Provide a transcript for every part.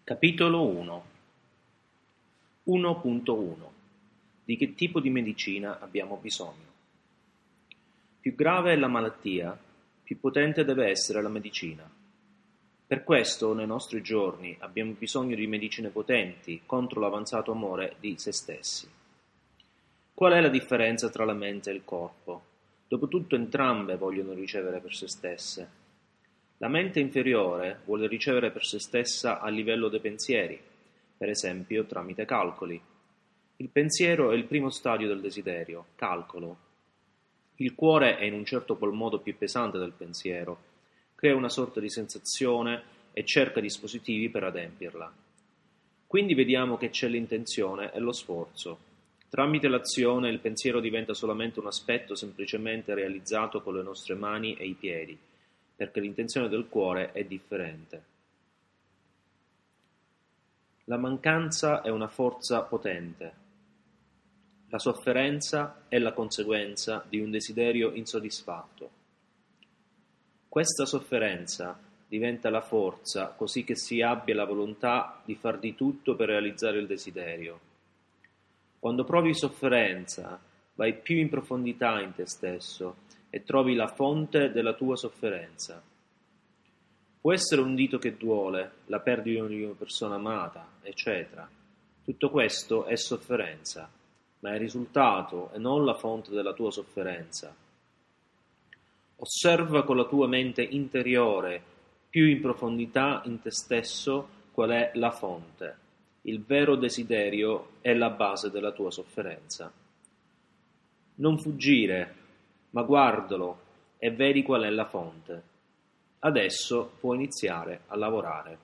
Capitolo 1 1.1 Di che tipo di medicina abbiamo bisogno? Più grave è la malattia, più potente deve essere la medicina. Per questo, nei nostri giorni, abbiamo bisogno di medicine potenti contro l'avanzato amore di se stessi. Qual è la differenza tra la mente e il corpo? Dopotutto entrambe vogliono ricevere per se stesse. La mente inferiore vuole ricevere per se stessa a livello dei pensieri, per esempio tramite calcoli. Il pensiero è il primo stadio del desiderio, calcolo. Il cuore è in un certo qual modo più pesante del pensiero, crea una sorta di sensazione e cerca dispositivi per adempierla. Quindi vediamo che c'è l'intenzione e lo sforzo. Tramite l'azione il pensiero diventa solamente un aspetto semplicemente realizzato con le nostre mani e i piedi, perché l'intenzione del cuore è differente. La mancanza è una forza potente. La sofferenza è la conseguenza di un desiderio insoddisfatto. Questa sofferenza diventa la forza così che si abbia la volontà di far di tutto per realizzare il desiderio. Quando provi sofferenza, vai più in profondità in te stesso e trovi la fonte della tua sofferenza. Può essere un dito che duole, la perdita di una persona amata, eccetera. Tutto questo è sofferenza, ma è il risultato e non la fonte della tua sofferenza. Osserva con la tua mente interiore, più in profondità in te stesso, qual è la fonte. Il vero desiderio è la base della tua sofferenza. Non fuggire, ma guardalo e vedi qual è la fonte. Adesso puoi iniziare a lavorare.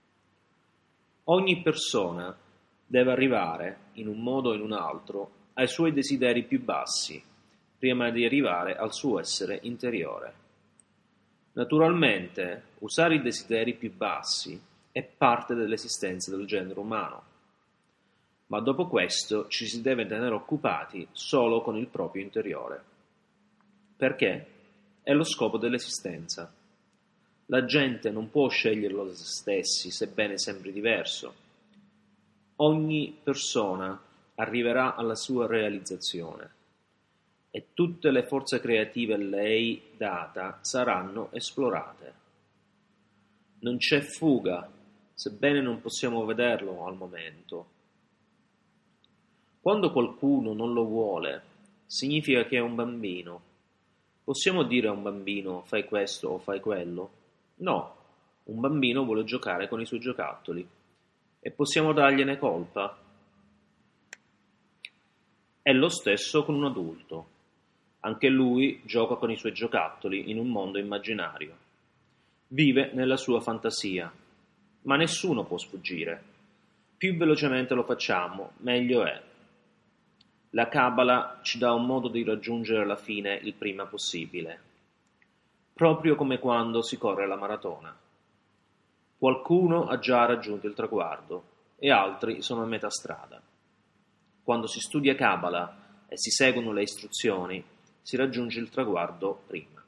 Ogni persona deve arrivare, in un modo o in un altro, ai suoi desideri più bassi, prima di arrivare al suo essere interiore. Naturalmente, usare i desideri più bassi è parte dell'esistenza del genere umano, ma dopo questo ci si deve tenere occupati solo con il proprio interiore. Perché? È lo scopo dell'esistenza. La gente non può sceglierlo da se stessi, sebbene sembri diverso. Ogni persona arriverà alla sua realizzazione e tutte le forze creative a lei data saranno esplorate. Non c'è fuga, sebbene non possiamo vederlo al momento. Quando qualcuno non lo vuole, significa che è un bambino. Possiamo dire a un bambino fai questo o fai quello? No, un bambino vuole giocare con i suoi giocattoli. E possiamo dargliene colpa? È lo stesso con un adulto. Anche lui gioca con i suoi giocattoli in un mondo immaginario. Vive nella sua fantasia, ma nessuno può sfuggire. Più velocemente lo facciamo, meglio è. La Kabbalah ci dà un modo di raggiungere la fine il prima possibile, proprio come quando si corre la maratona. Qualcuno ha già raggiunto il traguardo e altri sono a metà strada. Quando si studia Kabbalah e si seguono le istruzioni, si raggiunge il traguardo prima.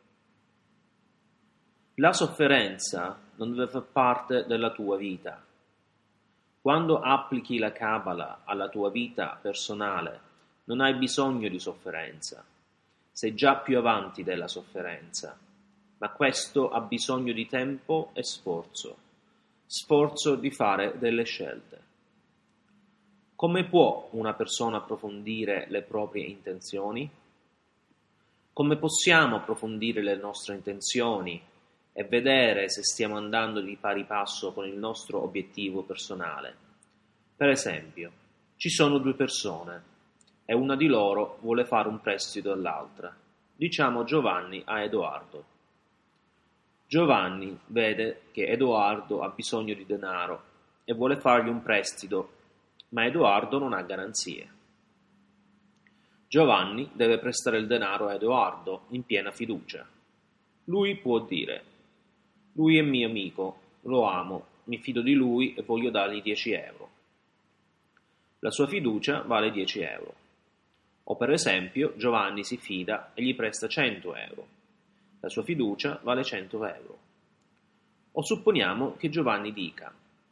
La sofferenza non deve far parte della tua vita. Quando applichi la Kabbalah alla tua vita personale, non hai bisogno di sofferenza. Sei già più avanti della sofferenza, ma questo ha bisogno di tempo e sforzo. Sforzo di fare delle scelte. Come può una persona approfondire le proprie intenzioni? Come possiamo approfondire le nostre intenzioni e vedere se stiamo andando di pari passo con il nostro obiettivo personale? Per esempio, ci sono due persone e una di loro vuole fare un prestito all'altra. Diciamo Giovanni a Edoardo. Giovanni vede che Edoardo ha bisogno di denaro e vuole fargli un prestito, ma Edoardo non ha garanzie. Giovanni deve prestare il denaro a Edoardo in piena fiducia. Lui può dire: lui è mio amico, lo amo, mi fido di lui e voglio dargli 10 euro. La sua fiducia vale 10 euro. O per esempio Giovanni si fida e gli presta 100 euro. La sua fiducia vale 100 euro. O supponiamo che Giovanni dica: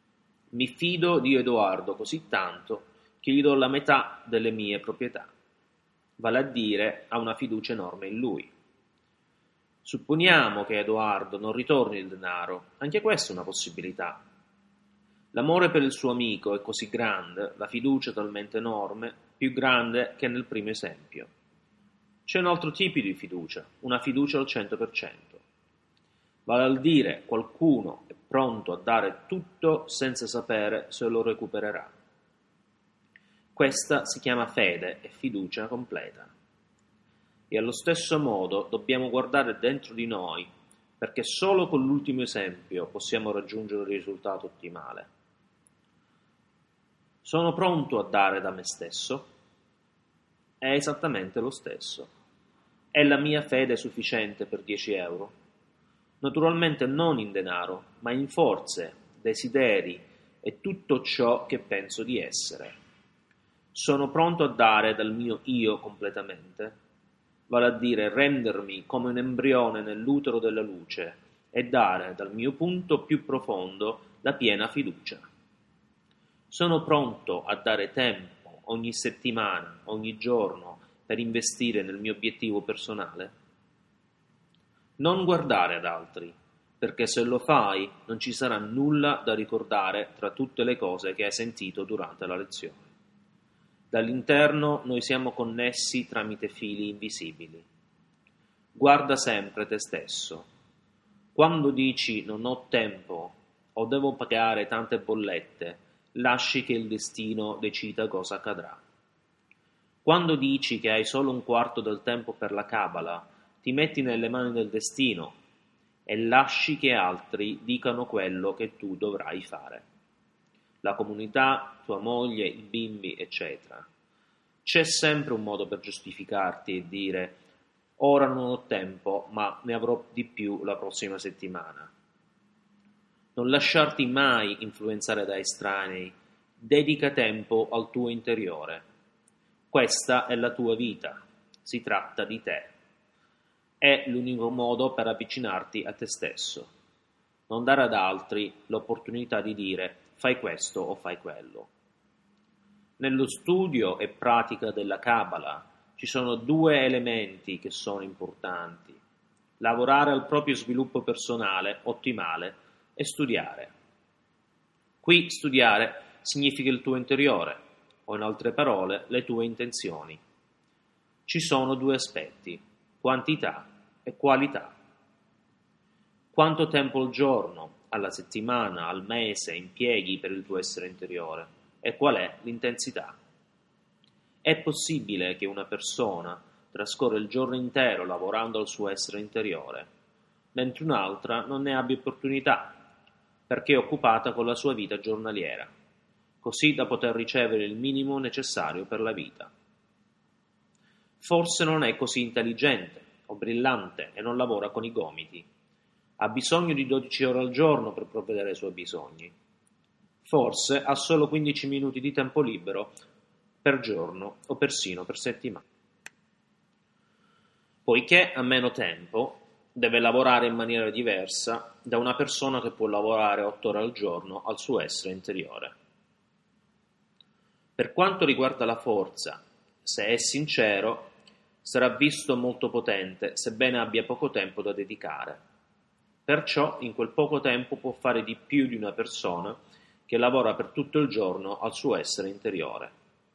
Mi fido di Edoardo così tanto che gli do la metà delle mie proprietà, vale a dire ha una fiducia enorme in lui. Supponiamo che a Edoardo non ritorni il denaro, anche questa è una possibilità. L'amore per il suo amico è così grande, la fiducia talmente enorme, più grande che nel primo esempio. C'è un altro tipo di fiducia, una fiducia al 100%. Vale a dire, qualcuno è pronto a dare tutto senza sapere se lo recupererà. Questa si chiama fede e fiducia completa. E allo stesso modo dobbiamo guardare dentro di noi, perché solo con l'ultimo esempio possiamo raggiungere il risultato ottimale. Sono pronto a dare da me stesso? È esattamente lo stesso. È la mia fede sufficiente per 10 euro? Naturalmente non in denaro, ma in forze, desideri e tutto ciò che penso di essere. Sono pronto a dare dal mio io completamente, vale a dire rendermi come un embrione nell'utero della luce e dare dal mio punto più profondo la piena fiducia. Sono pronto a dare tempo ogni settimana, ogni giorno per investire nel mio obiettivo personale? Non guardare ad altri, perché se lo fai non ci sarà nulla da ricordare tra tutte le cose che hai sentito durante la lezione. Dall'interno noi siamo connessi tramite fili invisibili. Guarda sempre te stesso. Quando dici non ho tempo o devo pagare tante bollette, lasci che il destino decida cosa accadrà. Quando dici che hai solo un quarto del tempo per la Kabbalah, ti metti nelle mani del destino e lasci che altri dicano quello che tu dovrai fare. La comunità, tua moglie, i bimbi, eccetera. C'è sempre un modo per giustificarti e dire ora non ho tempo, ma ne avrò di più la prossima settimana. Non lasciarti mai influenzare da estranei, dedica tempo al tuo interiore. Questa è la tua vita, si tratta di te. È l'unico modo per avvicinarti a te stesso. Non dare ad altri l'opportunità di dire fai questo o fai quello. Nello studio e pratica della Kabbalah ci sono due elementi che sono importanti: lavorare al proprio sviluppo personale ottimale e studiare. Qui studiare significa il tuo interiore, o in altre parole le tue intenzioni. Ci sono due aspetti: quantità e qualità. Quanto tempo al giorno, alla settimana, al mese impieghi per il tuo essere interiore e qual è l'intensità? È possibile che una persona trascorra il giorno intero lavorando al suo essere interiore, mentre un'altra non ne abbia opportunità perché è occupata con la sua vita giornaliera, così da poter ricevere il minimo necessario per la vita. Forse non è così intelligente o brillante e non lavora con i gomiti. Ha bisogno di 12 ore al giorno per provvedere ai suoi bisogni. Forse ha solo 15 minuti di tempo libero per giorno o persino per settimana. Poiché ha meno tempo, deve lavorare in maniera diversa da una persona che può lavorare 8 ore al giorno al suo essere interiore. Per quanto riguarda la forza, se è sincero, sarà visto molto potente, sebbene abbia poco tempo da dedicare. Perciò in quel poco tempo può fare di più di una persona che lavora per tutto il giorno al suo essere interiore.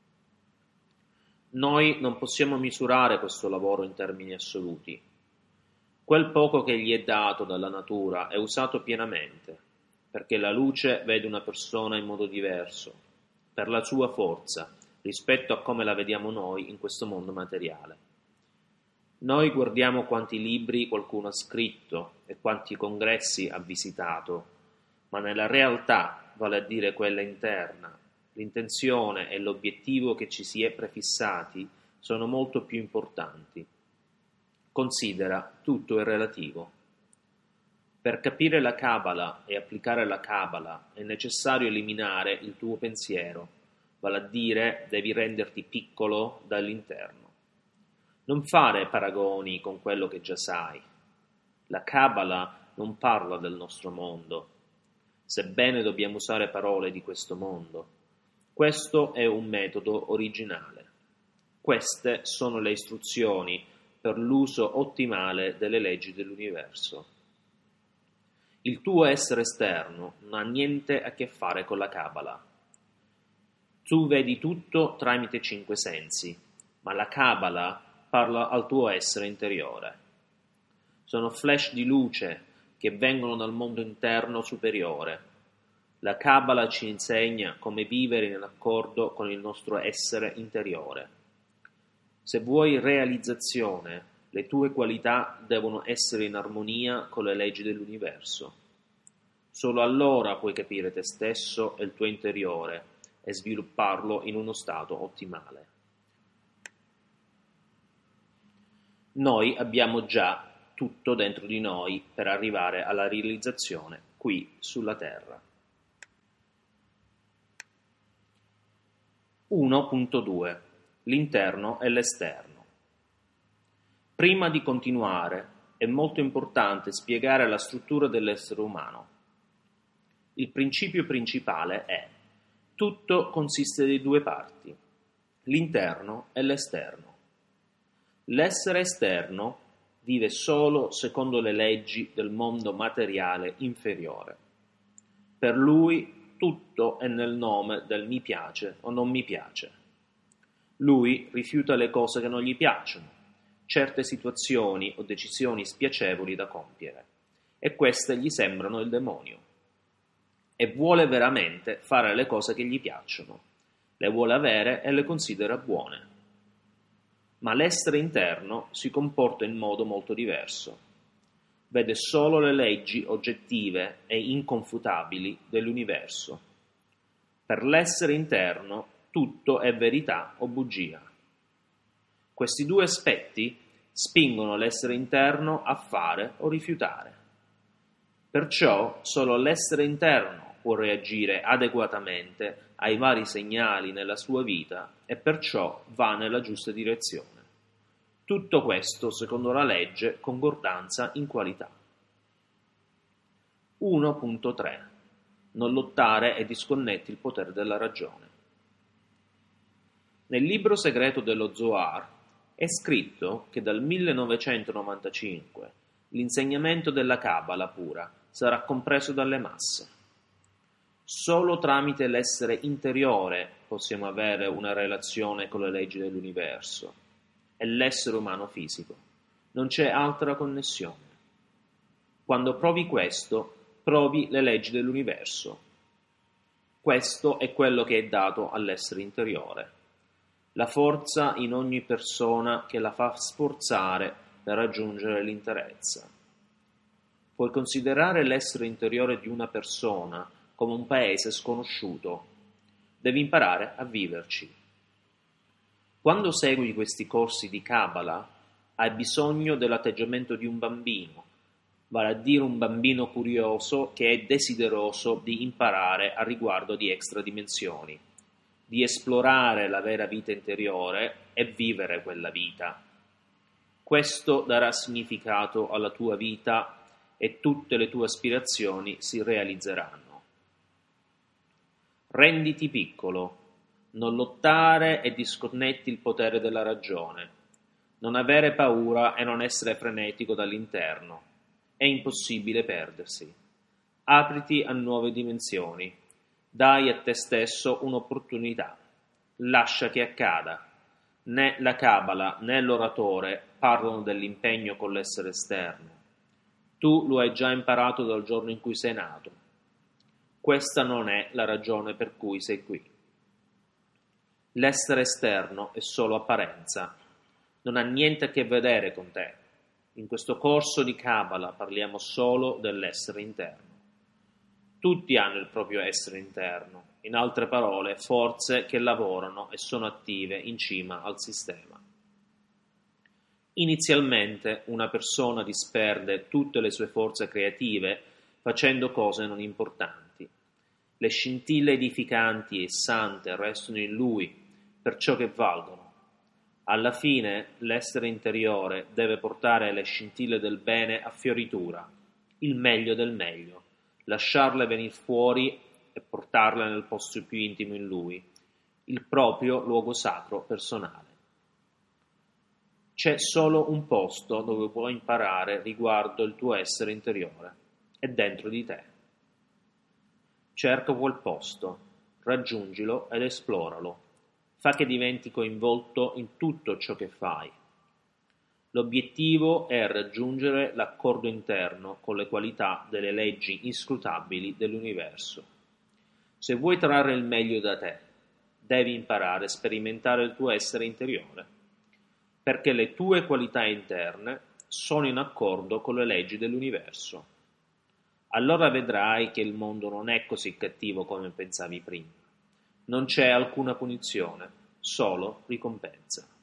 Noi non possiamo misurare questo lavoro in termini assoluti. Quel poco che gli è dato dalla natura è usato pienamente, perché la luce vede una persona in modo diverso, per la sua forza, rispetto a come la vediamo noi in questo mondo materiale. Noi guardiamo quanti libri qualcuno ha scritto e quanti congressi ha visitato, ma nella realtà, vale a dire quella interna, l'intenzione e l'obiettivo che ci si è prefissati sono molto più importanti. Considera, tutto è relativo. Per capire la Kabbalah e applicare la Kabbalah è necessario eliminare il tuo pensiero, vale a dire devi renderti piccolo dall'interno. Non fare paragoni con quello che già sai. La Kabbalah non parla del nostro mondo. sebbene dobbiamo usare parole di questo mondo. Questo è un metodo originale. Queste sono le istruzioni per l'uso ottimale delle leggi dell'universo. Il tuo essere esterno non ha niente a che fare con la Kabbalah. Tu vedi tutto tramite 5 sensi, ma la Kabbalah parla al tuo essere interiore. Sono flash di luce che vengono dal mondo interno superiore. La Kabbalah ci insegna come vivere in accordo con il nostro essere interiore. Se vuoi realizzazione, le tue qualità devono essere in armonia con le leggi dell'universo. Solo allora puoi capire te stesso e il tuo interiore e svilupparlo in uno stato ottimale. Noi abbiamo già tutto dentro di noi per arrivare alla realizzazione qui sulla Terra. 1.2 L'interno e l'esterno. Prima di continuare, è molto importante spiegare la struttura dell'essere umano. Il principio principale è: tutto consiste di 2 parti, l'interno e l'esterno. L'essere esterno vive solo secondo le leggi del mondo materiale inferiore. Per lui tutto è nel nome del mi piace o non mi piace. Lui rifiuta le cose che non gli piacciono, certe situazioni o decisioni spiacevoli da compiere, e queste gli sembrano il demonio. E vuole veramente fare le cose che gli piacciono, le vuole avere e le considera buone. Ma l'essere interno si comporta in modo molto diverso. Vede solo le leggi oggettive e inconfutabili dell'universo. Per l'essere interno tutto è verità o bugia. Questi 2 aspetti spingono l'essere interno a fare o rifiutare. Perciò solo l'essere interno può reagire adeguatamente ai vari segnali nella sua vita e perciò va nella giusta direzione. Tutto questo secondo la legge concordanza in qualità. 1.3 Non lottare e disconnetti il potere della ragione. Nel libro segreto dello Zohar è scritto che dal 1995 l'insegnamento della Kabbalah pura sarà compreso dalle masse. Solo tramite l'essere interiore possiamo avere una relazione con le leggi dell'universo e l'essere umano fisico. Non c'è altra connessione. Quando provi questo, provi le leggi dell'universo. Questo è quello che è dato all'essere interiore. La forza in ogni persona che la fa sforzare per raggiungere l'interezza. Puoi considerare l'essere interiore di una persona come un paese sconosciuto. Devi imparare a viverci. Quando segui questi corsi di Kabbalah, hai bisogno dell'atteggiamento di un bambino, vale a dire un bambino curioso che è desideroso di imparare a riguardo di extradimensioni, di esplorare la vera vita interiore e vivere quella vita. Questo darà significato alla tua vita e tutte le tue aspirazioni si realizzeranno. Renditi piccolo, non lottare e disconnetti il potere della ragione, non avere paura e non essere frenetico dall'interno. È impossibile perdersi. Apriti a nuove dimensioni. Dai a te stesso un'opportunità. Lascia che accada. Né la Kabbalah né l'oratore parlano dell'impegno con l'essere esterno. Tu lo hai già imparato dal giorno in cui sei nato. Questa non è la ragione per cui sei qui. L'essere esterno è solo apparenza. Non ha niente a che vedere con te. In questo corso di Kabbalah parliamo solo dell'essere interno. Tutti hanno il proprio essere interno, in altre parole, forze che lavorano e sono attive in cima al sistema. Inizialmente una persona disperde tutte le sue forze creative facendo cose non importanti. Le scintille edificanti e sante restano in lui per ciò che valgono. Alla fine l'essere interiore deve portare le scintille del bene a fioritura, il meglio del meglio, lasciarle venir fuori e portarle nel posto più intimo in lui, il proprio luogo sacro personale. C'è solo un posto dove puoi imparare riguardo il tuo essere interiore, è dentro di te. Cerca quel posto, raggiungilo ed esploralo, fa che diventi coinvolto in tutto ciò che fai. L'obiettivo è raggiungere l'accordo interno con le qualità delle leggi inscrutabili dell'universo. Se vuoi trarre il meglio da te, devi imparare a sperimentare il tuo essere interiore, perché le tue qualità interne sono in accordo con le leggi dell'universo. Allora vedrai che il mondo non è così cattivo come pensavi prima. Non c'è alcuna punizione, solo ricompensa.